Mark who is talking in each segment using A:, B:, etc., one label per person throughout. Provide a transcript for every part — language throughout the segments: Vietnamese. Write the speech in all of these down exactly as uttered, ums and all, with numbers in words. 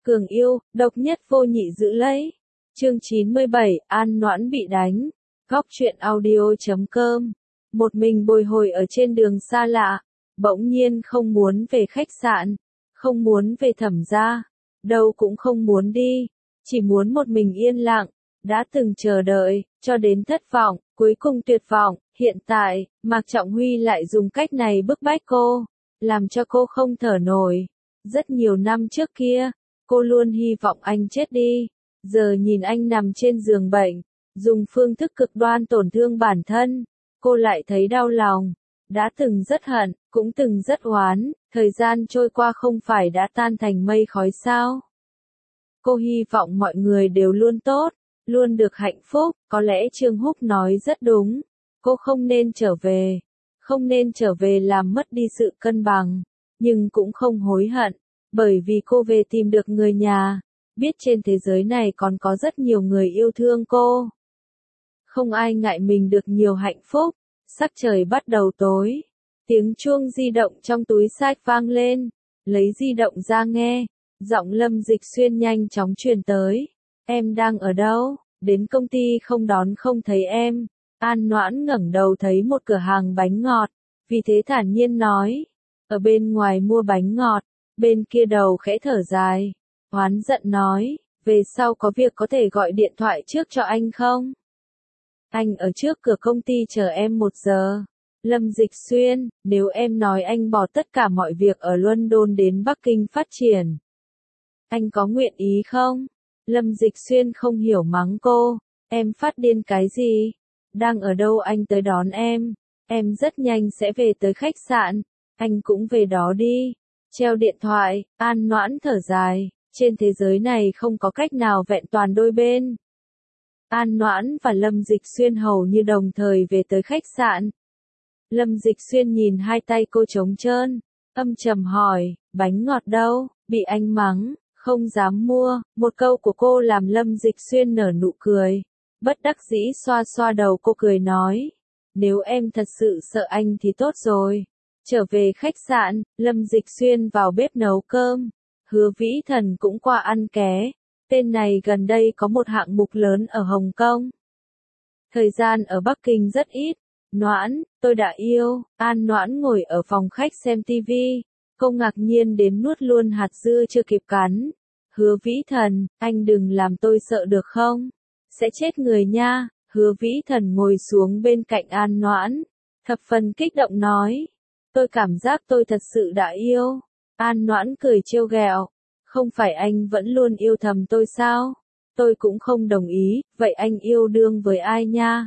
A: Cường yêu, độc nhất vô nhị giữ lấy. Chương chín mươi bảy, An Noãn bị đánh. Góc truyện audio chấm com. Một mình bồi hồi ở trên đường xa lạ, bỗng nhiên không muốn về khách sạn, không muốn về Thẩm gia, đâu cũng không muốn đi, chỉ muốn một mình yên lặng, đã từng chờ đợi, cho đến thất vọng, cuối cùng tuyệt vọng, hiện tại, Mạc Trọng Huy lại dùng cách này bức bách cô, làm cho cô không thở nổi. Rất nhiều năm trước kia, cô luôn hy vọng anh chết đi, giờ nhìn anh nằm trên giường bệnh, dùng phương thức cực đoan tổn thương bản thân, cô lại thấy đau lòng. Đã từng rất hận, cũng từng rất oán, thời gian trôi qua không phải đã tan thành mây khói sao? Cô hy vọng mọi người đều luôn tốt, luôn được hạnh phúc, có lẽ Trương Húc nói rất đúng, cô không nên trở về, không nên trở về làm mất đi sự cân bằng, nhưng cũng không hối hận, bởi vì cô về tìm được người nhà, biết trên thế giới này còn có rất nhiều người yêu thương cô. Không ai ngại mình được nhiều hạnh phúc. Sắc trời bắt đầu tối, tiếng chuông di động trong túi sách vang lên, lấy di động ra nghe, giọng Lâm Dịch Xuyên nhanh chóng truyền tới. Em đang ở đâu? Đến công ty không đón không thấy em. An Noãn ngẩng đầu thấy một cửa hàng bánh ngọt, vì thế thản nhiên nói, ở bên ngoài mua bánh ngọt, bên kia đầu khẽ thở dài, oán giận nói, về sau có việc có thể gọi điện thoại trước cho anh không? Anh ở trước cửa công ty chờ em một giờ. Lâm Dịch Xuyên, nếu em nói anh bỏ tất cả mọi việc ở London đến Bắc Kinh phát triển, anh có nguyện ý không? Lâm Dịch Xuyên không hiểu mắng cô, em phát điên cái gì? Đang ở đâu anh tới đón em, em rất nhanh sẽ về tới khách sạn, anh cũng về đó đi. Treo điện thoại, An Noãn thở dài, trên thế giới này không có cách nào vẹn toàn đôi bên. An Noãn và Lâm Dịch Xuyên hầu như đồng thời về tới khách sạn. Lâm Dịch Xuyên nhìn hai tay cô trống trơn, âm trầm hỏi, bánh ngọt đâu, bị anh mắng, không dám mua. Một câu của cô làm Lâm Dịch Xuyên nở nụ cười, bất đắc dĩ xoa xoa đầu cô cười nói, nếu em thật sự sợ anh thì tốt rồi. Trở về khách sạn, Lâm Dịch Xuyên vào bếp nấu cơm, Hứa Vĩ Thần cũng qua ăn ké. Tên này gần đây có một hạng mục lớn ở Hồng Kông. Thời gian ở Bắc Kinh rất ít. Noãn, tôi đã yêu. An Noãn ngồi ở phòng khách xem tivi. Cô ngạc nhiên đến nuốt luôn hạt dưa chưa kịp cắn. Hứa Vĩ Thần, anh đừng làm tôi sợ được không? Sẽ chết người nha. Hứa Vĩ Thần ngồi xuống bên cạnh An Noãn, thập phần kích động nói. Tôi cảm giác tôi thật sự đã yêu. An Noãn cười trêu ghẹo. Không phải anh vẫn luôn yêu thầm tôi sao? Tôi cũng không đồng ý, vậy anh yêu đương với ai nha?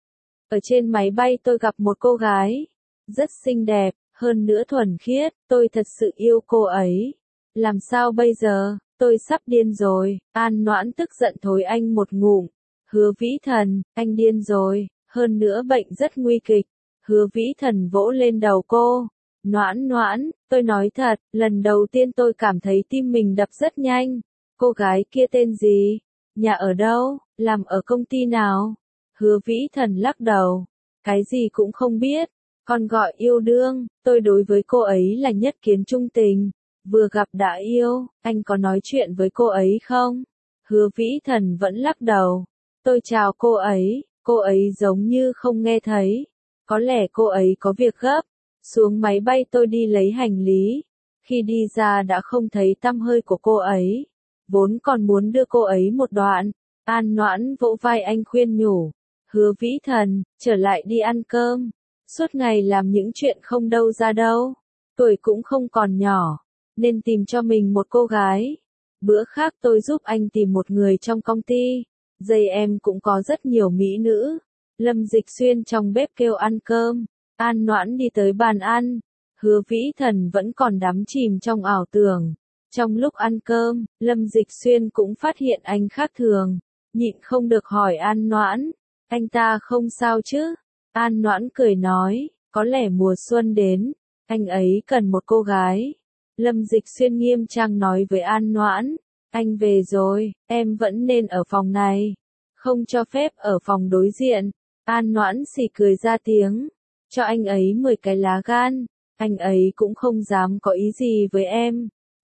A: Ở trên máy bay tôi gặp một cô gái, rất xinh đẹp, hơn nữa thuần khiết, tôi thật sự yêu cô ấy. Làm sao bây giờ? Tôi sắp điên rồi. An Noãn tức giận thối anh một ngụm. Hứa Vĩ Thần, anh điên rồi, hơn nữa bệnh rất nguy kịch. Hứa Vĩ Thần vỗ lên đầu cô. Noãn Noãn, tôi nói thật, lần đầu tiên tôi cảm thấy tim mình đập rất nhanh. Cô gái kia tên gì? Nhà ở đâu? Làm ở công ty nào? Hứa Vĩ Thần lắc đầu. Cái gì cũng không biết. Còn gọi yêu đương, tôi đối với cô ấy là nhất kiến trung tình. Vừa gặp đã yêu, anh có nói chuyện với cô ấy không? Hứa Vĩ Thần vẫn lắc đầu. Tôi chào cô ấy, cô ấy giống như không nghe thấy. Có lẽ cô ấy có việc gấp. Xuống máy bay tôi đi lấy hành lý. Khi đi ra đã không thấy tăm hơi của cô ấy. Vốn còn muốn đưa cô ấy một đoạn. An Noãn vỗ vai anh khuyên nhủ. Hứa Vĩ Thần, trở lại đi ăn cơm. Suốt ngày làm những chuyện không đâu ra đâu. Tuổi cũng không còn nhỏ. Nên tìm cho mình một cô gái. Bữa khác tôi giúp anh tìm một người trong công ty. Dây em cũng có rất nhiều mỹ nữ. Lâm Dịch Xuyên trong bếp kêu ăn cơm. An Noãn đi tới bàn ăn, Hứa Vĩ Thần vẫn còn đắm chìm trong ảo tưởng. Trong lúc ăn cơm, Lâm Dịch Xuyên cũng phát hiện anh khác thường, nhịn không được hỏi An Noãn, anh ta không sao chứ? An Noãn cười nói, có lẽ mùa xuân đến, anh ấy cần một cô gái. Lâm Dịch Xuyên nghiêm trang nói với An Noãn, anh về rồi, em vẫn nên ở phòng này, không cho phép ở phòng đối diện. An Noãn xì cười ra tiếng. Cho anh ấy mười cái lá gan, anh ấy cũng không dám có ý gì với em.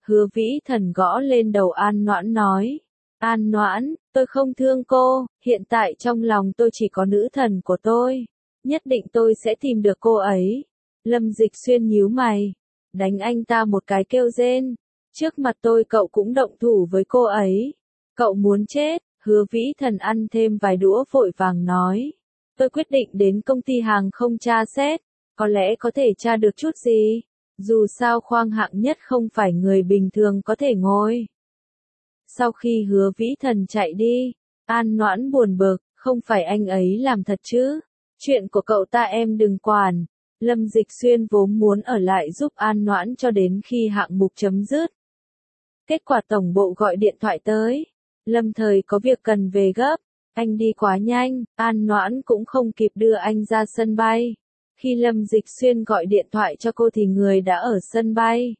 A: Hứa Vĩ Thần gõ lên đầu An Noãn nói. An Noãn, tôi không thương cô, hiện tại trong lòng tôi chỉ có nữ thần của tôi. Nhất định tôi sẽ tìm được cô ấy. Lâm Dịch Xuyên nhíu mày. Đánh anh ta một cái kêu rên. Trước mặt tôi cậu cũng động thủ với cô ấy. Cậu muốn chết. Hứa Vĩ Thần ăn thêm vài đũa vội vàng nói. Tôi quyết định đến công ty hàng không tra xét. Có lẽ có thể tra được chút gì. Dù sao khoang hạng nhất không phải người bình thường có thể ngồi. Sau khi Hứa Vĩ Thần chạy đi, An Noãn buồn bực, không phải anh ấy làm thật chứ. Chuyện của cậu ta em đừng quản. Lâm Dịch Xuyên vốn muốn ở lại giúp An Noãn cho đến khi hạng mục chấm dứt. Kết quả tổng bộ gọi điện thoại tới. Lâm Thời có việc cần về gấp. Anh đi quá nhanh, An Noãn cũng không kịp đưa anh ra sân bay. Khi Lâm Dịch Xuyên gọi điện thoại cho cô thì người đã ở sân bay.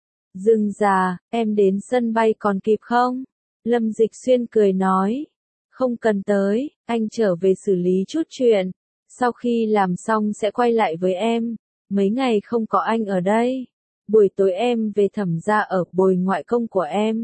A: Dừng già, em đến sân bay còn kịp không? Lâm Dịch Xuyên cười nói. Không cần tới, anh trở về xử lý chút chuyện. Sau khi làm xong sẽ quay lại với em. Mấy ngày không có anh ở đây. Buổi tối em về Thẩm gia ở bồi ngoại công của em.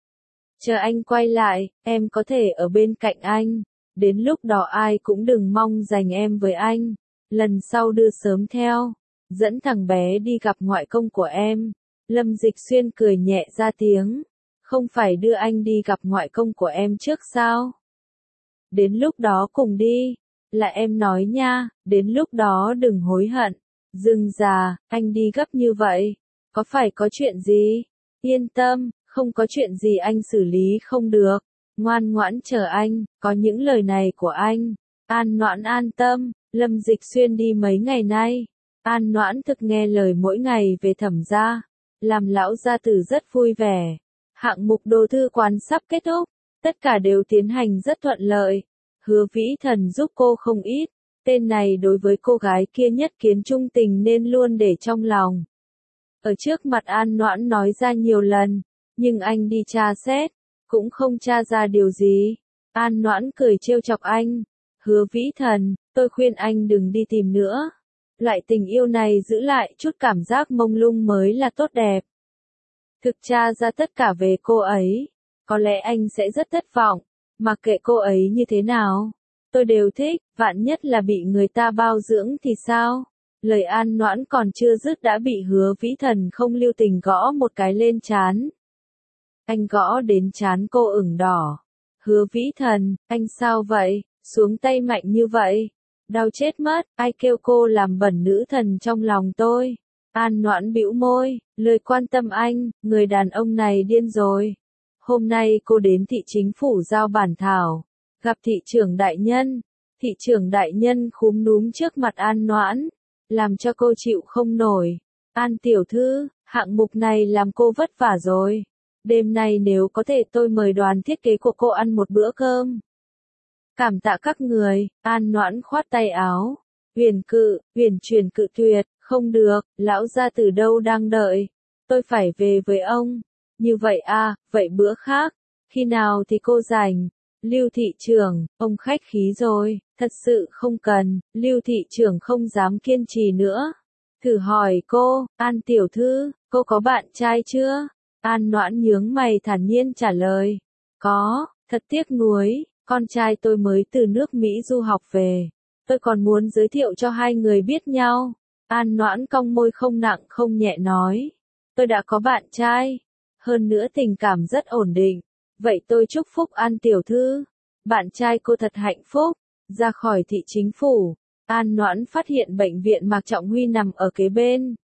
A: Chờ anh quay lại, em có thể ở bên cạnh anh. Đến lúc đó ai cũng đừng mong giành em với anh. Lần sau đưa sớm theo. Dẫn thằng bé đi gặp ngoại công của em. Lâm Dịch Xuyên cười nhẹ ra tiếng. Không phải đưa anh đi gặp ngoại công của em trước sao? Đến lúc đó cùng đi. Là em nói nha, đến lúc đó đừng hối hận. Dừng già, anh đi gấp như vậy. Có phải có chuyện gì? Yên tâm, không có chuyện gì anh xử lý không được. Ngoan ngoãn chờ anh, có những lời này của anh. An Noãn an tâm, Lâm Dịch Xuyên đi mấy ngày nay. An Noãn thực nghe lời mỗi ngày về Thẩm gia. Làm lão gia tử rất vui vẻ. Hạng mục đồ thư quán sắp kết thúc. Tất cả đều tiến hành rất thuận lợi. Hứa Vĩ Thần giúp cô không ít. Tên này đối với cô gái kia nhất kiến trung tình nên luôn để trong lòng. Ở trước mặt An Noãn nói ra nhiều lần. Nhưng anh đi tra xét. Cũng không tra ra điều gì. An Noãn cười trêu chọc anh. Hứa Vĩ Thần, tôi khuyên anh đừng đi tìm nữa. Loại tình yêu này giữ lại chút cảm giác mông lung mới là tốt đẹp. Thực tra ra tất cả về cô ấy. Có lẽ anh sẽ rất thất vọng. Mặc kệ cô ấy như thế nào. Tôi đều thích, vạn nhất là bị người ta bao dưỡng thì sao? Lời An Noãn còn chưa dứt đã bị Hứa Vĩ Thần không lưu tình gõ một cái lên trán. Anh gõ đến trán cô ửng đỏ. Hứa Vĩ Thần, anh sao vậy? Xuống tay mạnh như vậy. Đau chết mất, ai kêu cô làm bẩn nữ thần trong lòng tôi. An Noãn bĩu môi, lời quan tâm anh, người đàn ông này điên rồi. Hôm nay cô đến thị chính phủ giao bản thảo. Gặp thị trưởng đại nhân. Thị trưởng đại nhân khúm núm trước mặt An Noãn. Làm cho cô chịu không nổi. An tiểu thư, hạng mục này làm cô vất vả rồi. Đêm nay nếu có thể tôi mời đoàn thiết kế của cô ăn một bữa cơm. Cảm tạ các người, An Noãn khoát tay áo. Huyền cự, huyền truyền cự tuyệt, không được, lão gia từ đâu đang đợi. Tôi phải về với ông. Như vậy à, vậy bữa khác. Khi nào thì cô rảnh? Lưu thị trưởng, ông khách khí rồi, thật sự không cần. Lưu thị trưởng không dám kiên trì nữa. Thử hỏi cô, An tiểu thư, cô có bạn trai chưa? An Noãn nhướng mày thản nhiên trả lời. Có, thật tiếc nuối, con trai tôi mới từ nước Mỹ du học về. Tôi còn muốn giới thiệu cho hai người biết nhau. An Noãn cong môi không nặng không nhẹ nói. Tôi đã có bạn trai. Hơn nữa tình cảm rất ổn định. Vậy tôi chúc phúc An tiểu thư. Bạn trai cô thật hạnh phúc. Ra khỏi thị chính phủ. An Noãn phát hiện bệnh viện Mạc Trọng Huy nằm ở kế bên.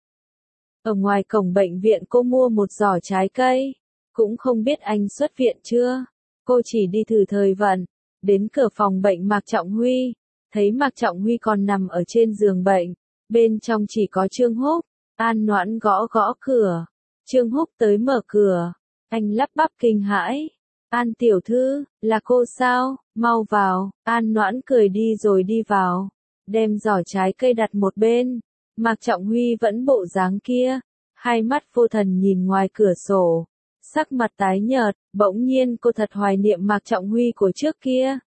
A: Ở ngoài cổng bệnh viện cô mua một giỏ trái cây. Cũng không biết anh xuất viện chưa. Cô chỉ đi thử thời vận. Đến cửa phòng bệnh Mạc Trọng Huy. Thấy Mạc Trọng Huy còn nằm ở trên giường bệnh. Bên trong chỉ có Trương Húc. An Noãn gõ gõ cửa. Trương Húc tới mở cửa. Anh lắp bắp kinh hãi. An tiểu thư, là cô sao? Mau vào. An Noãn cười đi rồi đi vào. Đem giỏ trái cây đặt một bên. Mạc Trọng Huy vẫn bộ dáng kia. Hai mắt vô thần nhìn ngoài cửa sổ. Sắc mặt tái nhợt, bỗng nhiên cô thật hoài niệm Mạc Trọng Huy của trước kia.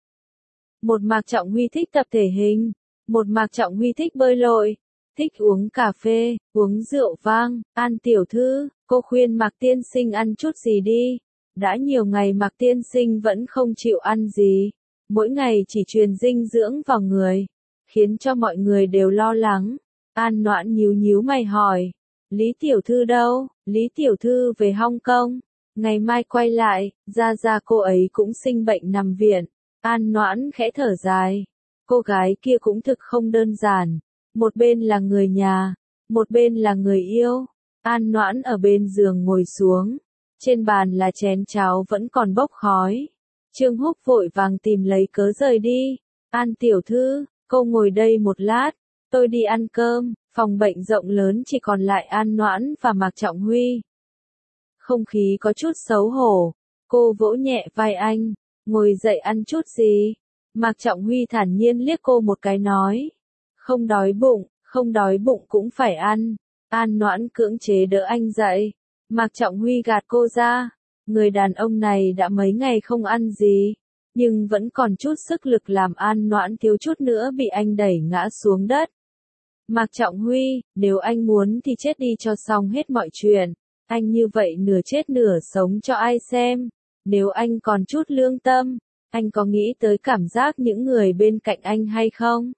A: Một Mạc Trọng Huy thích tập thể hình. Một Mạc Trọng Huy thích bơi lội. Thích uống cà phê, uống rượu vang. An tiểu thư, Cô khuyên Mạc Tiên Sinh ăn chút gì đi. Đã nhiều ngày Mạc Tiên Sinh vẫn không chịu ăn gì. Mỗi ngày chỉ truyền dinh dưỡng vào người. Khiến cho mọi người đều lo lắng. An Noãn nhíu nhíu mày hỏi. Lý Tiểu Thư đâu? Lý Tiểu Thư về Hong Kong. Ngày mai quay lại, ra ra cô ấy cũng sinh bệnh nằm viện. An Noãn khẽ thở dài. Cô gái kia cũng thực không đơn giản. Một bên là người nhà, một bên là người yêu. An Noãn ở bên giường ngồi xuống. Trên bàn là chén cháo vẫn còn bốc khói. Trương Húc vội vàng tìm lấy cớ rời đi. An Tiểu Thư, cô ngồi đây một lát. Tôi đi ăn cơm. Phòng bệnh rộng lớn chỉ còn lại An Noãn và Mạc Trọng Huy. Không khí có chút xấu hổ. Cô vỗ nhẹ vai anh. Ngồi dậy ăn chút gì? Mạc Trọng Huy thản nhiên liếc cô một cái nói. Không đói bụng, không đói bụng cũng phải ăn. An Noãn cưỡng chế đỡ anh dậy. Mạc Trọng Huy gạt cô ra. Người đàn ông này đã mấy ngày không ăn gì. Nhưng vẫn còn chút sức lực làm An Noãn thiếu chút nữa bị anh đẩy ngã xuống đất. Mạc Trọng Huy, nếu anh muốn thì chết đi cho xong hết mọi chuyện. Anh như vậy nửa chết nửa sống cho ai xem. Nếu anh còn chút lương tâm, anh có nghĩ tới cảm giác những người bên cạnh anh hay không?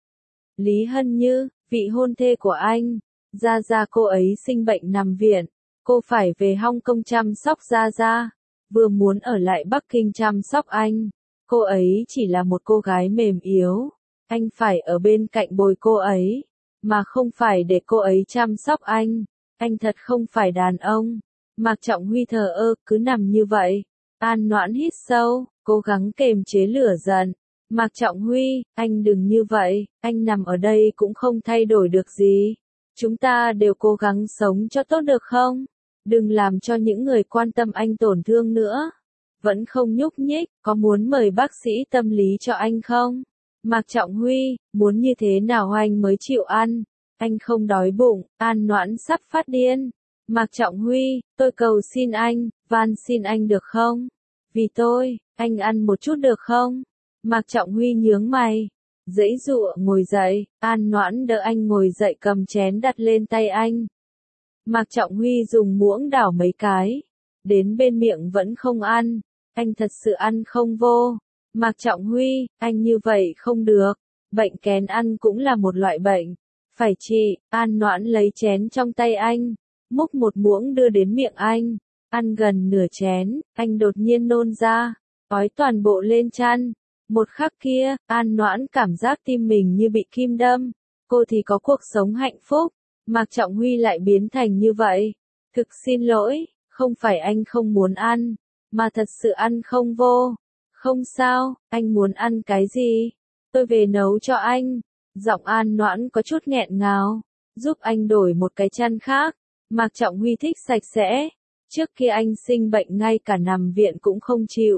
A: Lý Hân Như, vị hôn thê của anh. Gia Gia cô ấy sinh bệnh nằm viện. Cô phải về Hong Kong chăm sóc Gia Gia. Vừa muốn ở lại Bắc Kinh chăm sóc anh. Cô ấy chỉ là một cô gái mềm yếu. Anh phải ở bên cạnh bồi cô ấy. Mà không phải để cô ấy chăm sóc anh. Anh thật không phải đàn ông. Mạc Trọng Huy thờ ơ, cứ nằm như vậy. An Noãn hít sâu, cố gắng kềm chế lửa giận. Mạc Trọng Huy, anh đừng như vậy, anh nằm ở đây cũng không thay đổi được gì. Chúng ta đều cố gắng sống cho tốt được không? Đừng làm cho những người quan tâm anh tổn thương nữa. Vẫn không nhúc nhích, có muốn mời bác sĩ tâm lý cho anh không? Mạc Trọng Huy, muốn như thế nào anh mới chịu ăn? Anh không đói bụng. An Noãn sắp phát điên. Mạc Trọng Huy, tôi cầu xin anh, van xin anh được không? Vì tôi, anh ăn một chút được không? Mạc Trọng Huy nhướng mày. Giãy giụa ngồi dậy. An Noãn đỡ anh ngồi dậy cầm chén đặt lên tay anh. Mạc Trọng Huy dùng muỗng đảo mấy cái. Đến bên miệng vẫn không ăn. Anh thật sự ăn không vô. Mạc Trọng Huy, anh như vậy không được. Bệnh kén ăn cũng là một loại bệnh. Phải trị. An Noãn lấy chén trong tay anh. Múc một muỗng đưa đến miệng anh. Ăn gần nửa chén, anh đột nhiên nôn ra. Ói toàn bộ lên chăn. Một khắc kia, An Noãn cảm giác tim mình như bị kim đâm. Cô thì có cuộc sống hạnh phúc. Mạc Trọng Huy lại biến thành như vậy. Thực xin lỗi, không phải anh không muốn ăn. Mà thật sự ăn không vô. Không sao, anh muốn ăn cái gì? Tôi về nấu cho anh. Giọng An Noãn có chút nghẹn ngào. Giúp anh đổi một cái chăn khác. Mạc Trọng Huy thích sạch sẽ. Trước khi anh sinh bệnh ngay cả nằm viện cũng không chịu.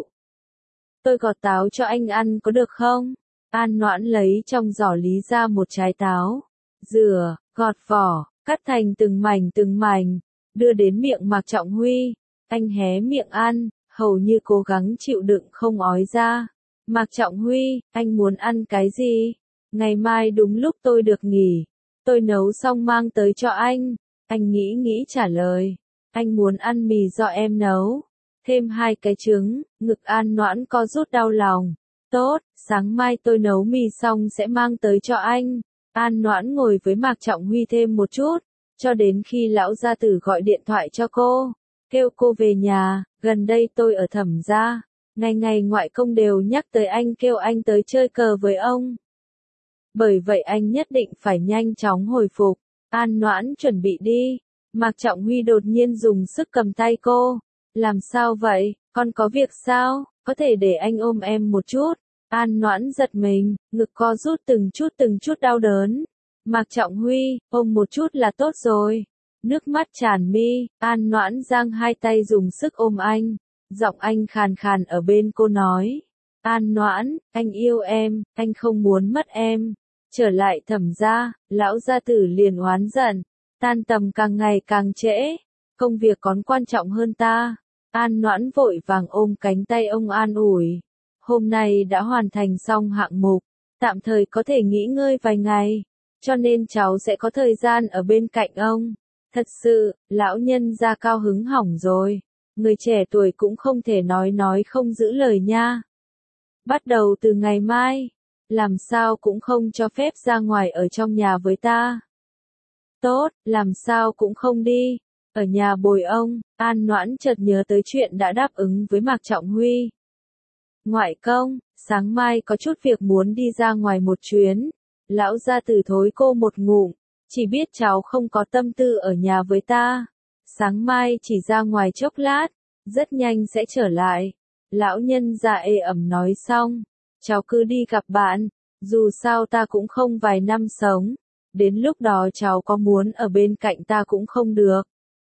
A: Tôi gọt táo cho anh ăn có được không? An Noãn lấy trong giỏ lý ra một trái táo. Rửa, gọt vỏ, cắt thành từng mảnh từng mảnh. Đưa đến miệng Mạc Trọng Huy. Anh hé miệng ăn, hầu như cố gắng chịu đựng không ói ra. Mạc Trọng Huy, anh muốn ăn cái gì? Ngày mai đúng lúc tôi được nghỉ. Tôi nấu xong mang tới cho anh. Anh nghĩ nghĩ trả lời. Anh muốn ăn mì do em nấu. Thêm hai cái trứng. Ngực An Noãn co rút đau lòng. Tốt, sáng mai tôi nấu mì xong sẽ mang tới cho anh. An Noãn ngồi với Mạc Trọng Huy thêm một chút. Cho đến khi lão gia tử gọi điện thoại cho cô. Kêu cô về nhà. Gần đây tôi ở Thẩm gia. Ngày ngày ngoại công đều nhắc tới anh, kêu anh tới chơi cờ với ông. Bởi vậy anh nhất định phải nhanh chóng hồi phục. An Noãn chuẩn bị đi. Mạc Trọng Huy đột nhiên dùng sức cầm tay cô. Làm sao vậy, con có việc sao, có thể để anh ôm em một chút. An Noãn giật mình, ngực co rút từng chút từng chút đau đớn. Mạc Trọng Huy, ôm một chút là tốt rồi. Nước mắt tràn mi, An Noãn giang hai tay dùng sức ôm anh. Giọng anh khàn khàn ở bên cô nói. An Noãn, anh yêu em, anh không muốn mất em. Trở lại Thẩm gia, lão gia tử liền oán giận. Tan tầm càng ngày càng trễ. Công việc còn quan trọng hơn ta. An Noãn vội vàng ôm cánh tay ông an ủi. Hôm nay đã hoàn thành xong hạng mục. Tạm thời có thể nghỉ ngơi vài ngày. Cho nên cháu sẽ có thời gian ở bên cạnh ông. Thật sự, lão nhân gia cao hứng hỏng rồi. Người trẻ tuổi cũng không thể nói nói không giữ lời nha. Bắt đầu từ ngày mai, làm sao cũng không cho phép ra ngoài ở trong nhà với ta. Tốt, làm sao cũng không đi. Ở nhà bồi ông. An Noãn chợt nhớ tới chuyện đã đáp ứng với Mạc Trọng Huy. Ngoại công, sáng mai có chút việc muốn đi ra ngoài một chuyến. Lão gia tử thối cô một ngụm. Chỉ biết cháu không có tâm tư ở nhà với ta. Sáng mai chỉ ra ngoài chốc lát. Rất nhanh sẽ trở lại. Lão nhân gia ê ẩm nói xong. Cháu cứ đi gặp bạn. Dù sao ta cũng không vài năm sống. Đến lúc đó cháu có muốn ở bên cạnh ta cũng không được.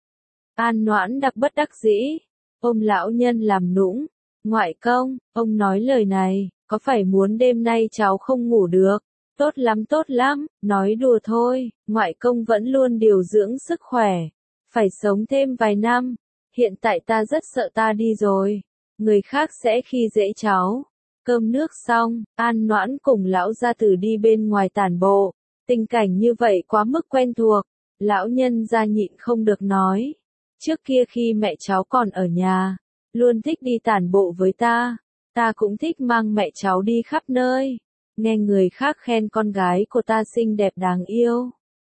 A: An Noãn đặc bất đắc dĩ. Ôm lão nhân làm nũng. Ngoại công, ông nói lời này, có phải muốn đêm nay cháu không ngủ được? Tốt lắm tốt lắm, nói đùa thôi, ngoại công vẫn luôn điều dưỡng sức khỏe. Phải sống thêm vài năm. Hiện tại ta rất sợ ta đi rồi. Người khác sẽ khi dễ cháu. Cơm nước xong, An Noãn cùng lão gia tử đi bên ngoài tản bộ. Tình cảnh như vậy quá mức quen thuộc. Lão nhân gia nhịn không được nói. Trước kia khi mẹ cháu còn ở nhà, luôn thích đi tản bộ với ta. Ta cũng thích mang mẹ cháu đi khắp nơi. Nghe người khác khen con gái của ta xinh đẹp đáng yêu.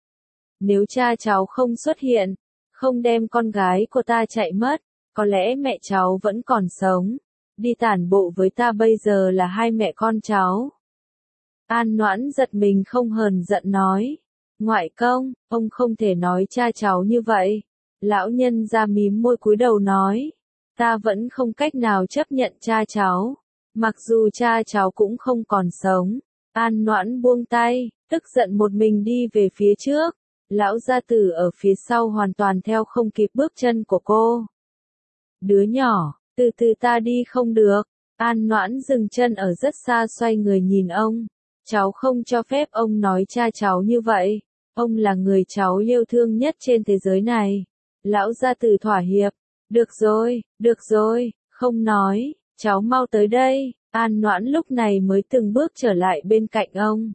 A: Nếu cha cháu không xuất hiện, không đem con gái của ta chạy mất, có lẽ mẹ cháu vẫn còn sống. Đi tản bộ với ta bây giờ là hai mẹ con cháu. An Noãn giật mình không hờn giận nói. Ngoại công, ông không thể nói cha cháu như vậy. Lão nhân ra mím môi cúi đầu nói. Ta vẫn không cách nào chấp nhận cha cháu. Mặc dù cha cháu cũng không còn sống. An Noãn buông tay, tức giận một mình đi về phía trước. Lão gia tử ở phía sau hoàn toàn theo không kịp bước chân của cô. Đứa nhỏ, từ từ ta đi không được. An Noãn dừng chân ở rất xa xoay người nhìn ông. Cháu không cho phép ông nói cha cháu như vậy. Ông là người cháu yêu thương nhất trên thế giới này. Lão gia tử thỏa hiệp. Được rồi, được rồi, không nói, cháu mau tới đây. An Noãn lúc này mới từng bước trở lại bên cạnh ông.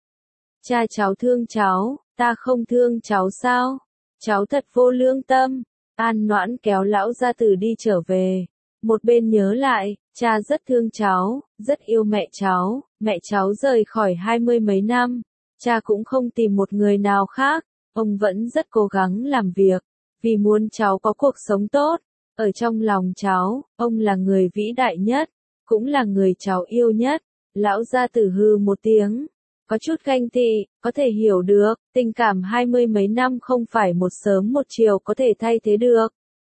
A: Cha cháu thương cháu, ta không thương cháu sao? Cháu thật vô lương tâm. An Noãn kéo lão gia tử đi trở về. Một bên nhớ lại, cha rất thương cháu, rất yêu mẹ cháu. Mẹ cháu rời khỏi hai mươi mấy năm. Cha cũng không tìm một người nào khác. Ông vẫn rất cố gắng làm việc. Vì muốn cháu có cuộc sống tốt. Ở trong lòng cháu, ông là người vĩ đại nhất. Cũng là người cháu yêu nhất. Lão gia tử hư một tiếng. Có chút ganh tị, có thể hiểu được. Tình cảm hai mươi mấy năm không phải một sớm một chiều có thể thay thế được.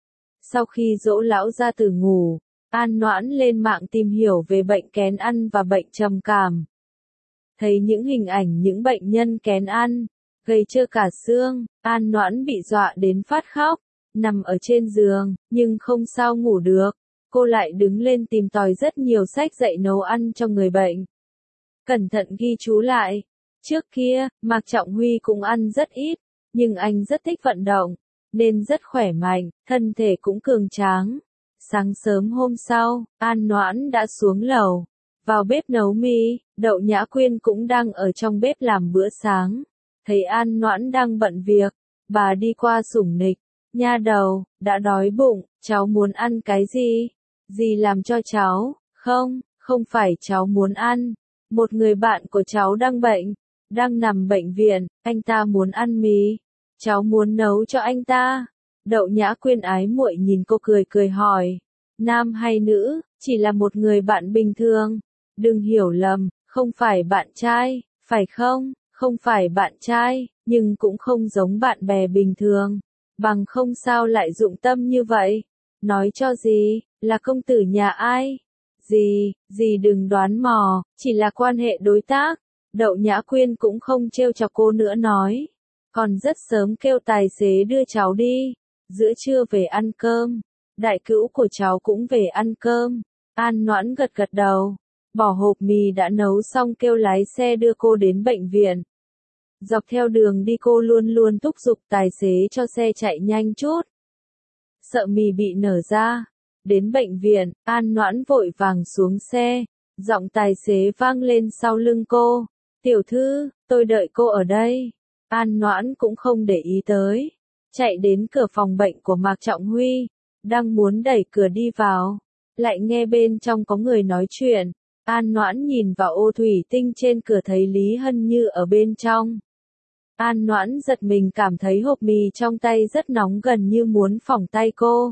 A: Sau khi dỗ lão gia tử ngủ, An Noãn lên mạng tìm hiểu về bệnh kén ăn và bệnh trầm cảm. Thấy những hình ảnh những bệnh nhân kén ăn, gầy trơ cả xương, An Noãn bị dọa đến phát khóc, nằm ở trên giường, nhưng không sao ngủ được. Cô lại đứng lên tìm tòi rất nhiều sách dạy nấu ăn cho người bệnh. Cẩn thận ghi chú lại. Trước kia, Mạc Trọng Huy cũng ăn rất ít, nhưng anh rất thích vận động, nên rất khỏe mạnh, thân thể cũng cường tráng. Sáng sớm hôm sau, An Noãn đã xuống lầu, vào bếp nấu mì. Đậu Nhã Quyên cũng đang ở trong bếp làm bữa sáng. Thấy An Noãn đang bận việc, bà đi qua sủng nịch. Nha đầu, đã đói bụng, cháu muốn ăn cái gì? Dì làm cho cháu. Không, không phải cháu muốn ăn. Một người bạn của cháu đang bệnh, đang nằm bệnh viện, anh ta muốn ăn mì. Cháu muốn nấu cho anh ta. Đậu Nhã Quyên ái muội nhìn cô cười cười hỏi. Nam hay nữ, chỉ là một người bạn bình thường. Đừng hiểu lầm, không phải bạn trai, phải không? Không phải bạn trai, nhưng cũng không giống bạn bè bình thường. Bằng không sao lại dụng tâm như vậy? Nói cho gì, là công tử nhà ai? Dì, dì đừng đoán mò, chỉ là quan hệ đối tác. Đậu Nhã Quyên cũng không trêu chọc cô nữa nói. Còn rất sớm kêu tài xế đưa cháu đi. Giữa trưa về ăn cơm. Đại cữu của cháu cũng về ăn cơm. An Noãn gật gật đầu. Bỏ hộp mì đã nấu xong kêu lái xe đưa cô đến bệnh viện. Dọc theo đường đi cô luôn luôn thúc giục tài xế cho xe chạy nhanh chút. Sợ mì bị nở ra. Đến bệnh viện, An Noãn vội vàng xuống xe. Giọng tài xế vang lên sau lưng cô. Tiểu thư, tôi đợi cô ở đây. An Noãn cũng không để ý tới. chạy đến cửa phòng bệnh của Mạc Trọng Huy, đang muốn đẩy cửa đi vào, lại nghe bên trong có người nói chuyện. An Noãn nhìn vào ô thủy tinh trên cửa thấy Lý Hân Như ở bên trong. An Noãn giật mình cảm thấy hộp mì trong tay rất nóng gần như muốn phỏng tay cô.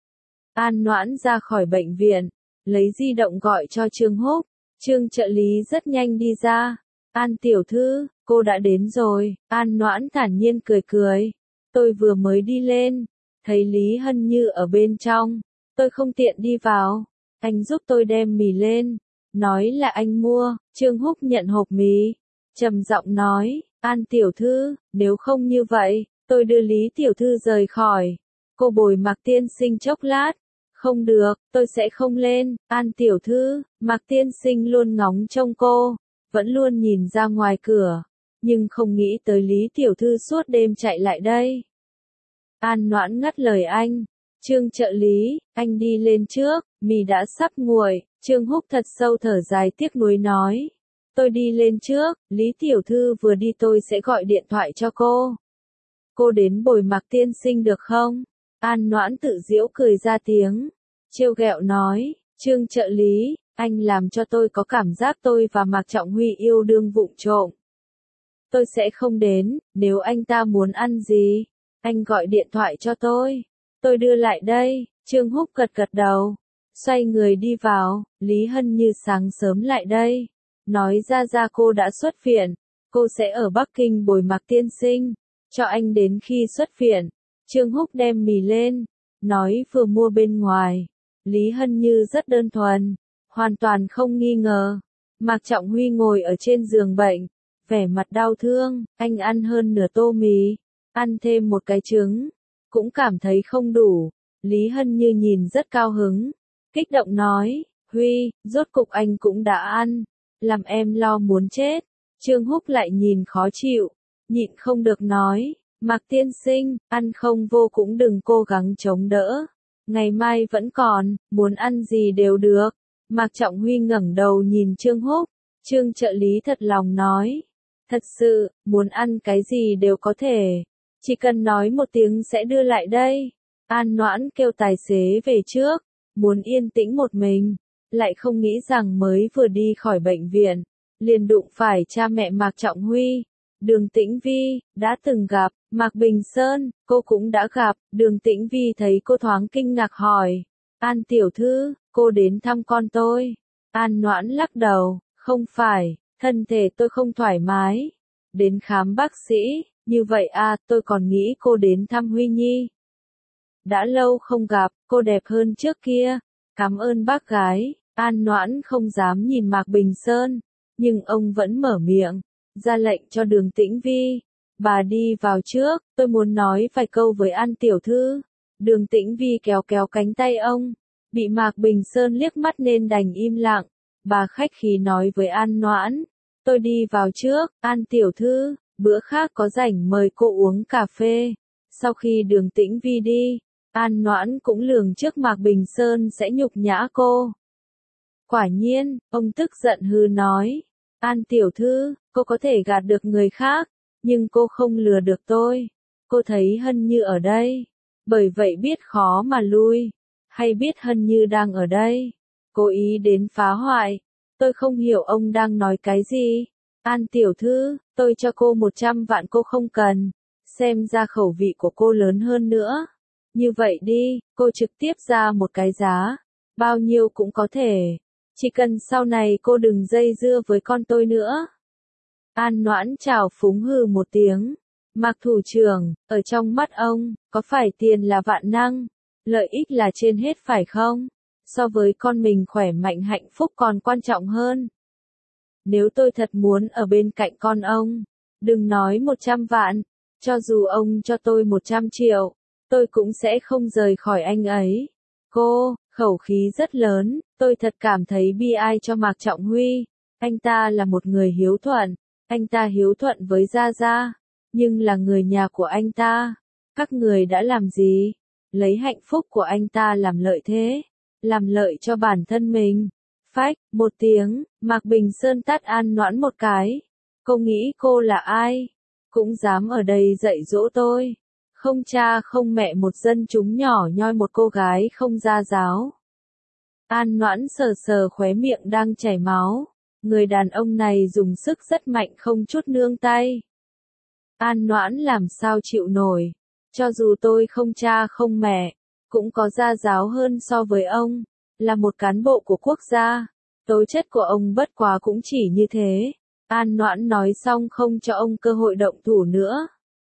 A: An Noãn ra khỏi bệnh viện, lấy di động gọi cho Trương Húc. Trương trợ lý rất nhanh đi ra. An tiểu thư, cô đã đến rồi. An Noãn thản nhiên cười cười. Tôi vừa mới đi lên, thấy Lý Hân Như ở bên trong. Tôi không tiện đi vào. Anh giúp tôi đem mì lên. Nói là anh mua. Trương Húc nhận hộp mì. Trầm giọng nói, An tiểu thư, nếu không như vậy, tôi đưa Lý tiểu thư rời khỏi. Cô bồi Mạc tiên sinh chốc lát. Không được, tôi sẽ không lên. An tiểu thư, Mạc tiên sinh luôn ngóng trông cô, vẫn luôn nhìn ra ngoài cửa, nhưng không nghĩ tới Lý tiểu thư suốt đêm chạy lại đây. An Noãn ngắt lời anh. Trương trợ lý, anh đi lên trước, mì đã sắp nguội. Trương Húc thật sâu thở dài tiếc nuối nói. Tôi đi lên trước, Lý tiểu thư vừa đi tôi sẽ gọi điện thoại cho cô. Cô đến bồi Mạc tiên sinh được không? An Noãn tự giễu cười ra tiếng. Trêu ghẹo nói, Trương trợ lý, anh làm cho tôi có cảm giác tôi và Mạc Trọng Huy yêu đương vụng trộm. Tôi sẽ không đến, nếu anh ta muốn ăn gì, anh gọi điện thoại cho tôi. Tôi đưa lại đây. Trương Húc gật gật đầu, xoay người đi vào. Lý Hân Như sáng sớm lại đây, nói ra ra cô đã xuất viện, cô sẽ ở Bắc Kinh bồi Mạc tiên sinh, cho anh đến khi xuất viện. Trương Húc đem mì lên, nói vừa mua bên ngoài. Lý Hân Như rất đơn thuần, hoàn toàn không nghi ngờ. Mạc Trọng Huy ngồi ở trên giường bệnh, vẻ mặt đau thương, anh ăn hơn nửa tô mì, ăn thêm một cái trứng, cũng cảm thấy không đủ. Lý Hân Như nhìn rất cao hứng, kích động nói, Huy, rốt cục anh cũng đã ăn, làm em lo muốn chết. Trương Húc lại nhìn khó chịu, nhịn không được nói, Mạc tiên sinh, ăn không vô cũng đừng cố gắng chống đỡ. Ngày mai vẫn còn, muốn ăn gì đều được. Mạc Trọng Huy ngẩng đầu nhìn Trương Húc. Trương trợ lý thật lòng nói. Thật sự, muốn ăn cái gì đều có thể. Chỉ cần nói một tiếng sẽ đưa lại đây. An Noãn kêu tài xế về trước, muốn yên tĩnh một mình. Lại không nghĩ rằng mới vừa đi khỏi bệnh viện, liền đụng phải cha mẹ Mạc Trọng Huy. Đường Tĩnh Vi, đã từng gặp. Mạc Bình Sơn, cô cũng đã gặp. Đường Tĩnh Vi thấy cô thoáng kinh ngạc hỏi. An tiểu thư, cô đến thăm con tôi. An Noãn lắc đầu, không phải, thân thể tôi không thoải mái. Đến khám bác sĩ, như vậy à, tôi còn nghĩ cô đến thăm Huy Nhi. Đã lâu không gặp, cô đẹp hơn trước kia. Cảm ơn bác gái. An Noãn không dám nhìn Mạc Bình Sơn, nhưng ông vẫn mở miệng, ra lệnh cho Đường Tĩnh Vi. Bà đi vào trước, tôi muốn nói vài câu với An tiểu thư. Đường Tĩnh Vi kéo kéo cánh tay ông, bị Mạc Bình Sơn liếc mắt nên đành im lặng. Bà khách khí nói với An Noãn, tôi đi vào trước, An tiểu thư, bữa khác có rảnh mời cô uống cà phê. Sau khi Đường Tĩnh Vi đi, An Noãn cũng lường trước Mạc Bình Sơn sẽ nhục nhã cô. Quả nhiên, ông tức giận hừ nói, An tiểu thư, cô có thể gạt được người khác, nhưng cô không lừa được tôi. Cô thấy Hân Như ở đây, bởi vậy biết khó mà lui, hay biết Hân Như đang ở đây, cố ý đến phá hoại. Tôi không hiểu ông đang nói cái gì. An tiểu thư, tôi cho cô một trăm vạn cô không cần, xem ra khẩu vị của cô lớn hơn nữa. Như vậy đi, cô trực tiếp ra một cái giá, bao nhiêu cũng có thể. Chỉ cần sau này cô đừng dây dưa với con tôi nữa. An Noãn chào phúng hừ một tiếng. Mạc thủ trưởng, ở trong mắt ông, có phải tiền là vạn năng, lợi ích là trên hết phải không? So với con mình khỏe mạnh hạnh phúc còn quan trọng hơn. Nếu tôi thật muốn ở bên cạnh con ông, đừng nói một trăm vạn, cho dù ông cho tôi một trăm triệu, tôi cũng sẽ không rời khỏi anh ấy. Cô, khẩu khí rất lớn, tôi thật cảm thấy bi ai cho Mạc Trọng Huy. Anh ta là một người hiếu thuận, anh ta hiếu thuận với Gia Gia, nhưng là người nhà của anh ta. Các người đã làm gì? Lấy hạnh phúc của anh ta làm lợi thế, làm lợi cho bản thân mình. Phách, một tiếng, Mạc Bình Sơn tát An Noãn một cái. Cô nghĩ cô là ai? Cũng dám ở đây dạy dỗ tôi. Không cha không mẹ một dân chúng nhỏ nhoi một cô gái không gia giáo. An Noãn sờ sờ khóe miệng đang chảy máu. Người đàn ông này dùng sức rất mạnh không chút nương tay. An Noãn làm sao chịu nổi. Cho dù tôi không cha không mẹ, cũng có gia giáo hơn so với ông, là một cán bộ của quốc gia. Tố chất của ông bất quá cũng chỉ như thế. An Noãn nói xong không cho ông cơ hội động thủ nữa.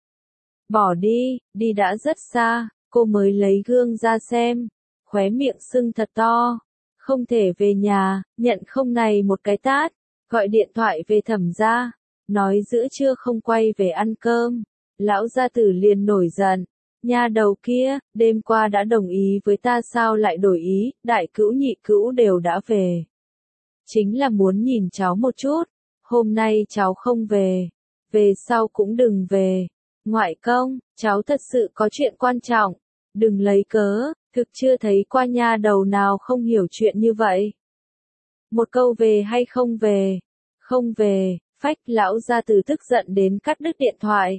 A: Bỏ đi, đi đã rất xa, cô mới lấy gương ra xem. Khóe miệng sưng thật to. Không thể về nhà, nhận không này một cái tát. Gọi điện thoại về Thẩm gia, nói giữa trưa không quay về ăn cơm. Lão gia tử liền nổi giận. Nha đầu kia, đêm qua đã đồng ý với ta sao lại đổi ý, đại cữu nhị cữu đều đã về. Chính là muốn nhìn cháu một chút, hôm nay cháu không về, về sau cũng đừng về. Ngoại công, cháu thật sự có chuyện quan trọng, đừng lấy cớ, thực chưa thấy qua nha đầu nào không hiểu chuyện như vậy. Một câu về hay không về, không về, phách lão gia tử tức giận đến cắt đứt điện thoại.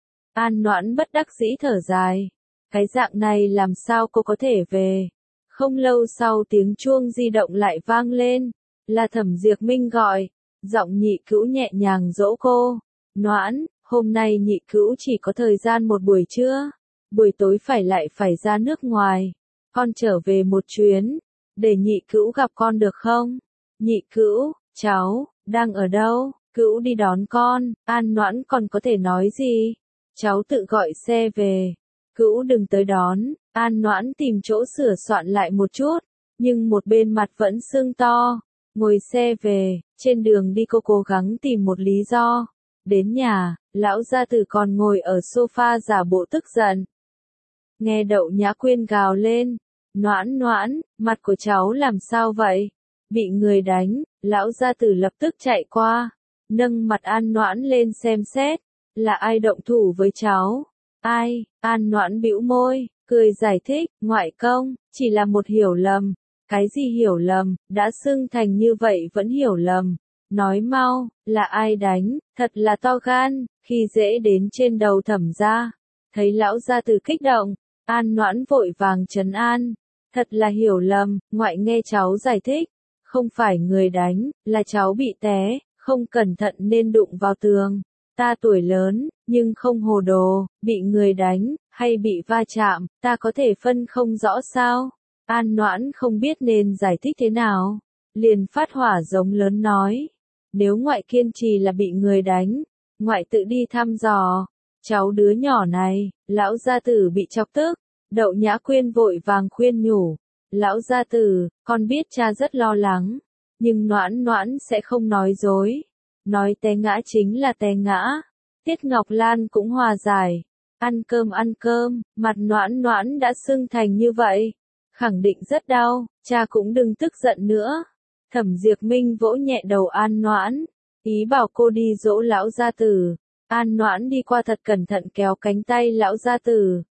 A: An Noãn bất đắc dĩ thở dài, cái dạng này làm sao cô có thể về. Không lâu sau tiếng chuông di động lại vang lên, là Thẩm Diệp Minh gọi, giọng nhị cữu nhẹ nhàng dỗ cô. Noãn, hôm nay nhị cữu chỉ có thời gian một buổi trưa, buổi tối phải lại phải ra nước ngoài, con trở về một chuyến, để nhị cữu gặp con được không? Nhị cữu, cháu, đang ở đâu? Cữu đi đón con. An Noãn còn có thể nói gì? Cháu tự gọi xe về. Cữu đừng tới đón. An Noãn tìm chỗ sửa soạn lại một chút, nhưng một bên mặt vẫn sưng to. Ngồi xe về, trên đường đi cô cố gắng tìm một lý do. Đến nhà, lão gia tử còn ngồi ở sofa giả bộ tức giận. Nghe Đậu Nhã Quyên gào lên. Noãn Noãn, mặt của cháu làm sao vậy? Bị người đánh. Lão gia tử lập tức chạy qua, nâng mặt An Noãn lên xem xét, là ai động thủ với cháu? Ai? An Noãn bĩu môi, cười giải thích, ngoại công, chỉ là một hiểu lầm. Cái gì hiểu lầm, đã sưng thành như vậy vẫn hiểu lầm. Nói mau, là ai đánh, thật là to gan, khi dễ đến trên đầu Thẩm gia. Thấy lão gia tử kích động, An Noãn vội vàng trấn an, thật là hiểu lầm, ngoại nghe cháu giải thích. Không phải người đánh, là cháu bị té, không cẩn thận nên đụng vào tường. Ta tuổi lớn, nhưng không hồ đồ, bị người đánh, hay bị va chạm, ta có thể phân không rõ sao? An Noãn không biết nên giải thích thế nào, liền phát hỏa giống lớn nói. Nếu ngoại kiên trì là bị người đánh, ngoại tự đi thăm dò. Cháu đứa nhỏ này, lão gia tử bị chọc tức, Đậu Nhã Quyên vội vàng khuyên nhủ. Lão gia tử, con biết cha rất lo lắng, nhưng Noãn Noãn sẽ không nói dối. Nói té ngã chính là té ngã. Tiết Ngọc Lan cũng hòa giải. Ăn cơm ăn cơm, mặt Noãn Noãn đã sưng thành như vậy. Khẳng định rất đau, cha cũng đừng tức giận nữa. Thẩm Diệp Minh vỗ nhẹ đầu An Noãn, ý bảo cô đi dỗ lão gia tử. An Noãn đi qua thật cẩn thận kéo cánh tay lão gia tử.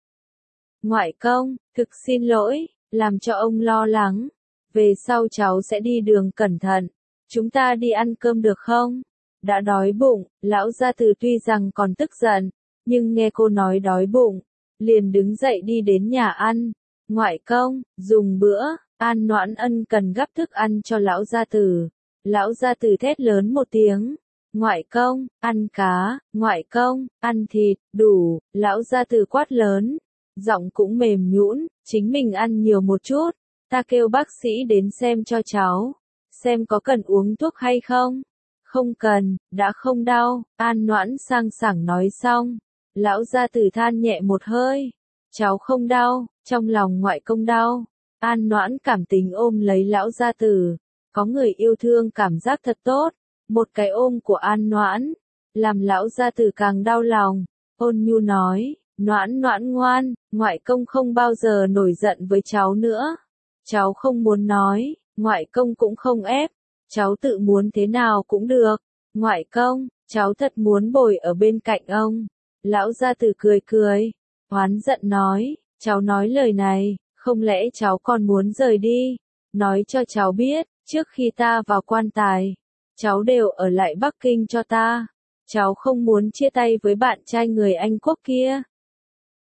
A: Ngoại công, thực xin lỗi, làm cho ông lo lắng. Về sau cháu sẽ đi đường cẩn thận. Chúng ta đi ăn cơm được không? Đã đói bụng, lão gia tử tuy rằng còn tức giận, nhưng nghe cô nói đói bụng, liền đứng dậy đi đến nhà ăn. Ngoại công, dùng bữa. An Noãn ân cần gắp thức ăn cho lão gia tử. Lão gia tử thét lớn một tiếng. Ngoại công, ăn cá. Ngoại công, ăn thịt. Đủ. Lão gia tử quát lớn, giọng cũng mềm nhũn, chính mình ăn nhiều một chút. Ta kêu bác sĩ đến xem cho cháu, xem có cần uống thuốc hay không. Không cần, đã không đau. An Noãn sang sảng nói xong, lão gia tử than nhẹ một hơi. Cháu không đau, trong lòng ngoại công đau. An Noãn cảm tình ôm lấy lão gia tử, có người yêu thương cảm giác thật tốt. Một cái ôm của An Noãn, làm lão gia tử càng đau lòng. Ôn nhu nói, Noãn Noãn ngoan, ngoại công không bao giờ nổi giận với cháu nữa. Cháu không muốn nói, ngoại công cũng không ép. Cháu tự muốn thế nào cũng được. Ngoại công, cháu thật muốn bồi ở bên cạnh ông. Lão gia tử cười cười, oán giận nói, cháu nói lời này, không lẽ cháu còn muốn rời đi? Nói cho cháu biết, trước khi ta vào quan tài, cháu đều ở lại Bắc Kinh cho ta. Cháu không muốn chia tay với bạn trai người Anh quốc kia.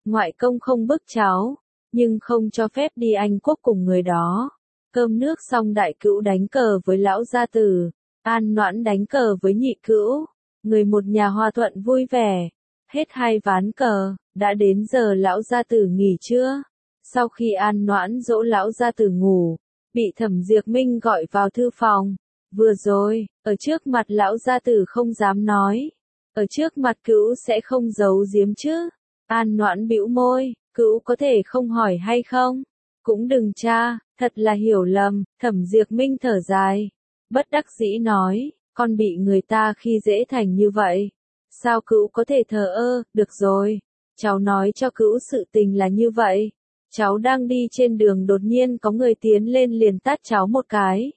A: Ngoại công không bức cháu, nhưng không cho phép đi Anh Quốc cùng người đó. Cơm nước xong đại cữu đánh cờ với lão gia tử, An Noãn đánh cờ với nhị cữu, người một nhà hòa thuận vui vẻ. Hết hai ván cờ, đã đến giờ lão gia tử nghỉ trưa. Sau khi An Noãn dỗ lão gia tử ngủ, bị Thẩm Diệp Minh gọi vào thư phòng. Vừa rồi, ở trước mặt lão gia tử không dám nói, ở trước mặt cữu sẽ không giấu giếm chứ. An Noãn bĩu môi, cữu có thể không hỏi hay không? Cũng đừng cha, thật là hiểu lầm. Thẩm Diệp Minh thở dài, bất đắc dĩ nói, con bị người ta khi dễ thành như vậy. Sao cữu có thể thờ ơ? Được rồi, cháu nói cho cữu sự tình là như vậy. Cháu đang đi trên đường đột nhiên có người tiến lên liền tát cháu một cái.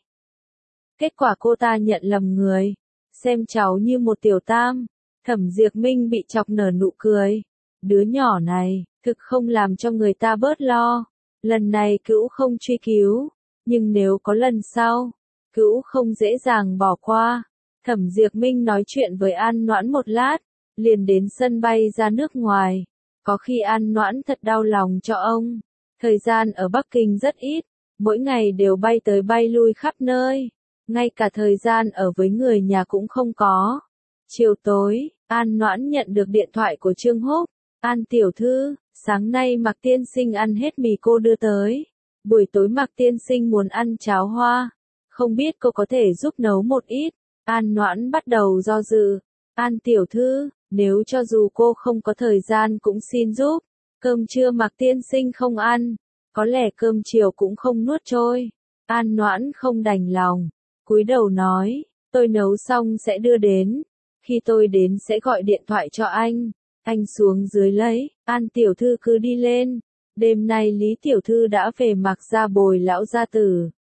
A: Kết quả cô ta nhận lầm người, xem cháu như một tiểu tam. Thẩm Diệp Minh bị chọc nở nụ cười. Đứa nhỏ này, thực không làm cho người ta bớt lo. Lần này cữu không truy cứu, nhưng nếu có lần sau, cữu không dễ dàng bỏ qua. Thẩm Diệp Minh nói chuyện với An Noãn một lát, liền đến sân bay ra nước ngoài. Có khi An Noãn thật đau lòng cho ông. Thời gian ở Bắc Kinh rất ít, mỗi ngày đều bay tới bay lui khắp nơi. Ngay cả thời gian ở với người nhà cũng không có. Chiều tối, An Noãn nhận được điện thoại của Trương Húc. An tiểu thư, sáng nay Mạc tiên sinh ăn hết mì cô đưa tới. Buổi tối Mạc tiên sinh muốn ăn cháo hoa. Không biết cô có thể giúp nấu một ít. An Noãn bắt đầu do dự. An tiểu thư, nếu cho dù cô không có thời gian cũng xin giúp. Cơm trưa Mạc tiên sinh không ăn, có lẽ cơm chiều cũng không nuốt trôi. An Noãn không đành lòng, cúi đầu nói, tôi nấu xong sẽ đưa đến. Khi tôi đến sẽ gọi điện thoại cho anh. Anh xuống dưới lấy. An tiểu thư cứ đi lên. Đêm nay Lý tiểu thư đã về Mạc gia bồi lão gia tử.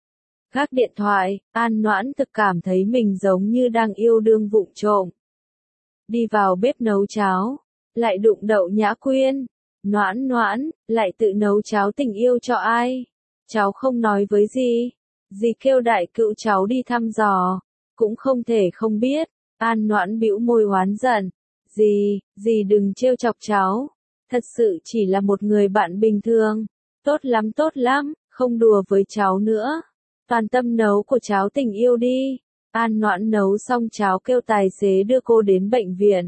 A: Gác điện thoại, An Noãn thực cảm thấy mình giống như đang yêu đương vụng trộm. Đi vào bếp nấu cháo, lại đụng Đậu Nhã Quyên. Noãn Noãn, lại tự nấu cháo tình yêu cho ai? Cháu không nói với dì. Dì kêu đại cữu cháu đi thăm dò, cũng không thể không biết. An Noãn bĩu môi oán giận. Dì, dì đừng trêu chọc cháu. Thật sự chỉ là một người bạn bình thường. Tốt lắm tốt lắm, không đùa với cháu nữa. Toàn tâm nấu của cháu tình yêu đi. An Noãn nấu xong cháo kêu tài xế đưa cô đến bệnh viện.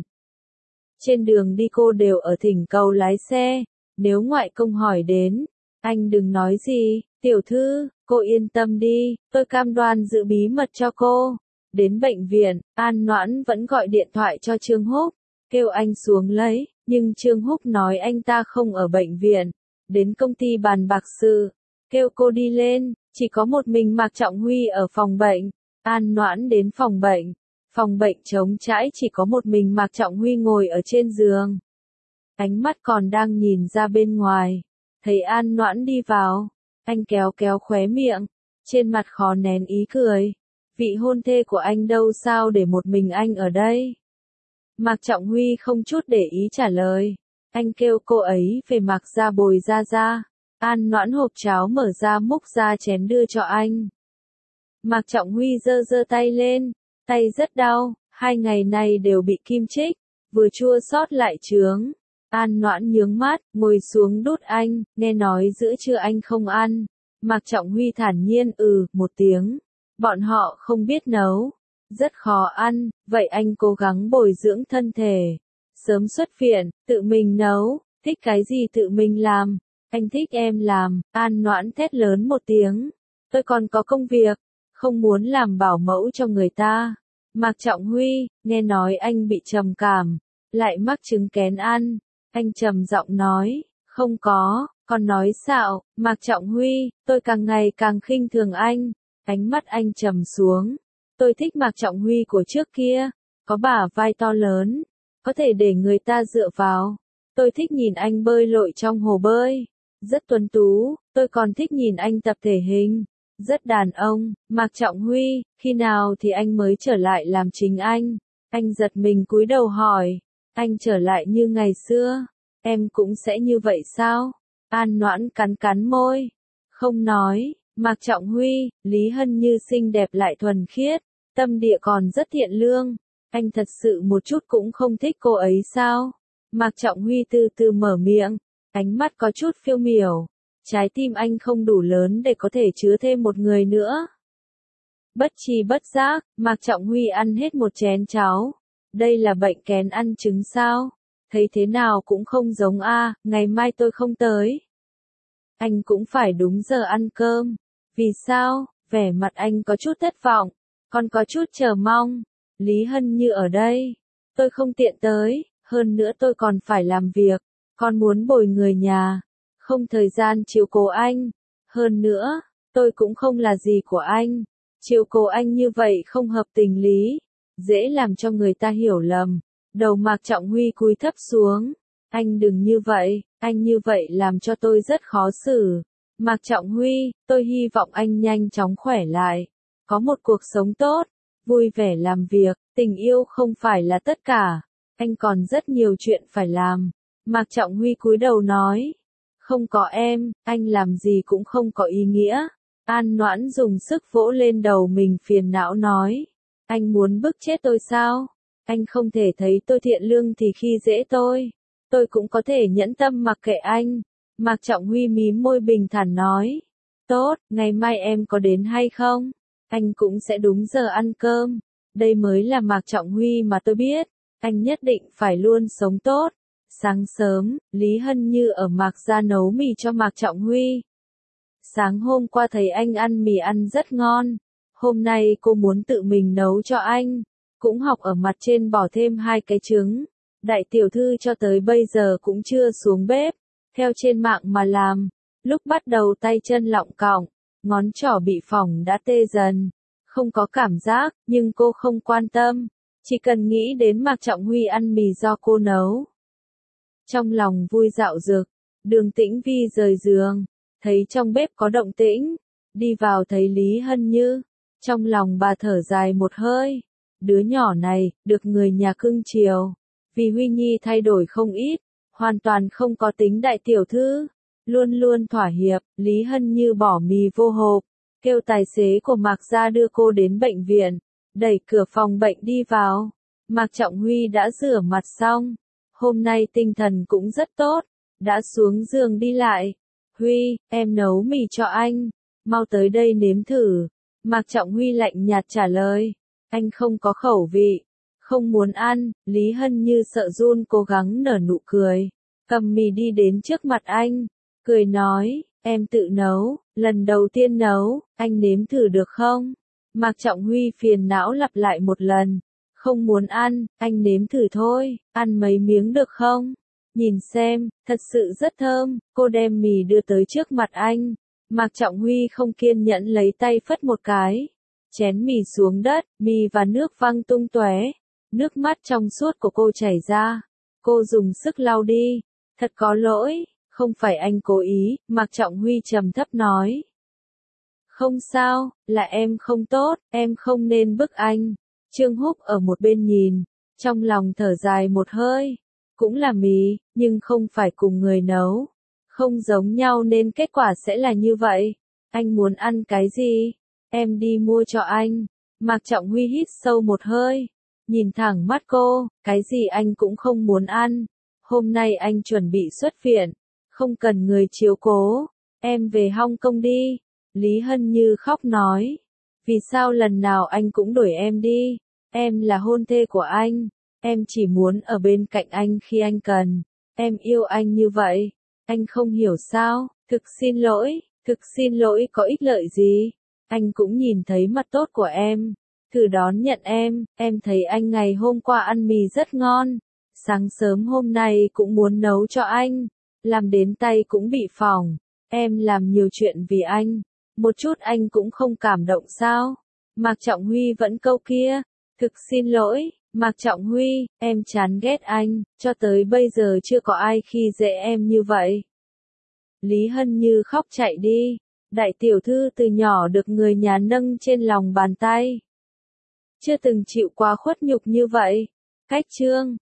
A: Trên đường đi cô đều ở thỉnh cầu lái xe. Nếu ngoại công hỏi đến, anh đừng nói gì. Tiểu thư, cô yên tâm đi, tôi cam đoan giữ bí mật cho cô. Đến bệnh viện, An Noãn vẫn gọi điện thoại cho Trương Húc, kêu anh xuống lấy, nhưng Trương Húc nói anh ta không ở bệnh viện. Đến công ty bàn bạc sự, kêu cô đi lên, chỉ có một mình Mạc Trọng Huy ở phòng bệnh. An Noãn đến phòng bệnh, phòng bệnh trống trải chỉ có một mình Mạc Trọng Huy ngồi ở trên giường. Ánh mắt còn đang nhìn ra bên ngoài, thấy An Noãn đi vào, anh kéo kéo khóe miệng, trên mặt khó nén ý cười. Vị hôn thê của anh đâu sao để một mình anh ở đây? Mạc Trọng Huy không chút để ý trả lời. Anh kêu cô ấy về Mạc gia bồi ra ra. An Noãn hộp cháo mở ra múc ra chén đưa cho anh. Mạc Trọng Huy giơ giơ tay lên, tay rất đau, hai ngày này đều bị kim chích, vừa chua xót lại chướng. An Noãn nhướng mắt, ngồi xuống đút anh, nghe nói giữa trưa anh không ăn. Mạc Trọng Huy thản nhiên ừ, một tiếng. Bọn họ không biết nấu, rất khó ăn, vậy anh cố gắng bồi dưỡng thân thể. Sớm xuất viện, tự mình nấu, thích cái gì tự mình làm. Anh thích em làm. An Noãn thét lớn một tiếng. Tôi còn có công việc, không muốn làm bảo mẫu cho người ta. Mạc Trọng Huy, nghe nói anh bị trầm cảm, lại mắc chứng kén ăn. Anh trầm giọng nói, không có, còn nói xạo. Mạc Trọng Huy, tôi càng ngày càng khinh thường anh. Ánh mắt anh trầm xuống. Tôi thích Mạc Trọng Huy của trước kia, có bả vai to lớn, có thể để người ta dựa vào. Tôi thích nhìn anh bơi lội trong hồ bơi, rất tuấn tú. Tôi còn thích nhìn anh tập thể hình, rất đàn ông. Mạc Trọng Huy, khi nào thì anh mới trở lại làm chính anh? Anh giật mình cúi đầu hỏi. Anh trở lại như ngày xưa, em cũng sẽ như vậy sao? An Noãn cắn cắn môi, không nói. Mạc Trọng Huy, Lý Hân Như xinh đẹp lại thuần khiết, tâm địa còn rất thiện lương. Anh thật sự một chút cũng không thích cô ấy sao? Mạc Trọng Huy từ từ mở miệng, Ánh mắt có chút phiêu miểu. Trái tim anh không đủ lớn để có thể chứa thêm một người nữa. Bất tri bất giác, Mạc Trọng Huy ăn hết một chén cháo. Đây là bệnh kén ăn trứng sao? Thấy thế nào cũng không giống a, ngày mai tôi không tới. Anh cũng phải đúng giờ ăn cơm. Vì sao? Vẻ mặt anh có chút thất vọng, còn có chút chờ mong. Lý Hân Như ở đây. Tôi không tiện tới, hơn nữa tôi còn phải làm việc, còn muốn bồi người nhà. Không thời gian chiếu cố anh. Hơn nữa, tôi cũng không là gì của anh. Chiếu cố anh như vậy không hợp tình lý. Dễ làm cho người ta hiểu lầm. Đầu Mạc Trọng Huy cúi thấp xuống. Anh đừng như vậy, anh như vậy làm cho tôi rất khó xử. Mạc Trọng Huy, tôi hy vọng anh nhanh chóng khỏe lại. Có một cuộc sống tốt, vui vẻ làm việc, tình yêu không phải là tất cả. Anh còn rất nhiều chuyện phải làm. Mạc Trọng Huy cúi đầu nói. Không có em, anh làm gì cũng không có ý nghĩa. An Noãn dùng sức vỗ lên đầu mình phiền não nói. Anh muốn bức chết tôi sao? Anh không thể thấy tôi thiện lương thì khi dễ tôi. Tôi cũng có thể nhẫn tâm mặc kệ anh. Mạc Trọng Huy mím môi bình thản nói. Tốt, ngày mai em có đến hay không? Anh cũng sẽ đúng giờ ăn cơm. Đây mới là Mạc Trọng Huy mà tôi biết. Anh nhất định phải luôn sống tốt. Sáng sớm, Lý Hân Như ở Mạc gia nấu mì cho Mạc Trọng Huy. Sáng hôm qua thấy anh ăn mì ăn rất ngon. Hôm nay cô muốn tự mình nấu cho anh. Cũng học ở mặt trên bỏ thêm hai cái trứng. Đại tiểu thư cho tới bây giờ cũng chưa xuống bếp. Theo trên mạng mà làm. Lúc bắt đầu tay chân lọng cọng. Ngón trỏ bị phỏng đã tê dần. Không có cảm giác, nhưng cô không quan tâm. Chỉ cần nghĩ đến Mạc Trọng Huy ăn mì do cô nấu. Trong lòng vui dạo dực, Đường Tĩnh Vi rời giường, thấy trong bếp có động tĩnh, đi vào thấy Lý Hân Như, trong lòng bà thở dài một hơi, đứa nhỏ này, được người nhà cưng chiều, vì Huy Nhi thay đổi không ít, hoàn toàn không có tính đại tiểu thư, luôn luôn thỏa hiệp, Lý Hân Như bỏ mì vô hộp, kêu tài xế của Mạc gia đưa cô đến bệnh viện, đẩy cửa phòng bệnh đi vào, Mạc Trọng Huy đã rửa mặt xong. Hôm nay tinh thần cũng rất tốt, đã xuống giường đi lại. Huy, em nấu mì cho anh, mau tới đây nếm thử. Mạc Trọng Huy lạnh nhạt trả lời, anh không có khẩu vị, không muốn ăn. Lý Hân Như sợ run cố gắng nở nụ cười, cầm mì đi đến trước mặt anh, cười nói, em tự nấu, lần đầu tiên nấu, anh nếm thử được không? Mạc Trọng Huy phiền não lặp lại một lần. Không muốn ăn, anh nếm thử thôi, ăn mấy miếng được không? Nhìn xem, thật sự rất thơm, cô đem mì đưa tới trước mặt anh. Mạc Trọng Huy không kiên nhẫn lấy tay phất một cái. Chén mì xuống đất, mì và nước văng tung tóe. Nước mắt trong suốt của cô chảy ra. Cô dùng sức lau đi. Thật có lỗi, không phải anh cố ý, Mạc Trọng Huy trầm thấp nói. Không sao, là em không tốt, em không nên bức anh. Trương Húc ở một bên nhìn, trong lòng thở dài một hơi, cũng là mì, nhưng không phải cùng người nấu, không giống nhau nên kết quả sẽ là như vậy. Anh muốn ăn cái gì? Em đi mua cho anh. Mạc Trọng Huy hít sâu một hơi, nhìn thẳng mắt cô, cái gì anh cũng không muốn ăn. Hôm nay anh chuẩn bị xuất viện, không cần người chiếu cố, em về Hong Kong đi. Lý Hân Như khóc nói. Vì sao lần nào anh cũng đuổi em đi? Em là hôn thê của anh. Em chỉ muốn ở bên cạnh anh khi anh cần. Em yêu anh như vậy. Anh không hiểu sao? Thực xin lỗi, thực xin lỗi có ích lợi gì? Anh cũng nhìn thấy mặt tốt của em. Thử đón nhận em, em thấy anh ngày hôm qua ăn mì rất ngon. Sáng sớm hôm nay cũng muốn nấu cho anh. Làm đến tay cũng bị phỏng. Em làm nhiều chuyện vì anh. Một chút anh cũng không cảm động sao? Mạc Trọng Huy vẫn câu kia. Thực xin lỗi, Mạc Trọng Huy, em chán ghét anh, cho tới bây giờ chưa có ai khi dễ em như vậy. Lý Hân Như khóc chạy đi. Đại tiểu thư từ nhỏ được người nhà nâng trên lòng bàn tay. Chưa từng chịu qua khuất nhục như vậy. Cách chương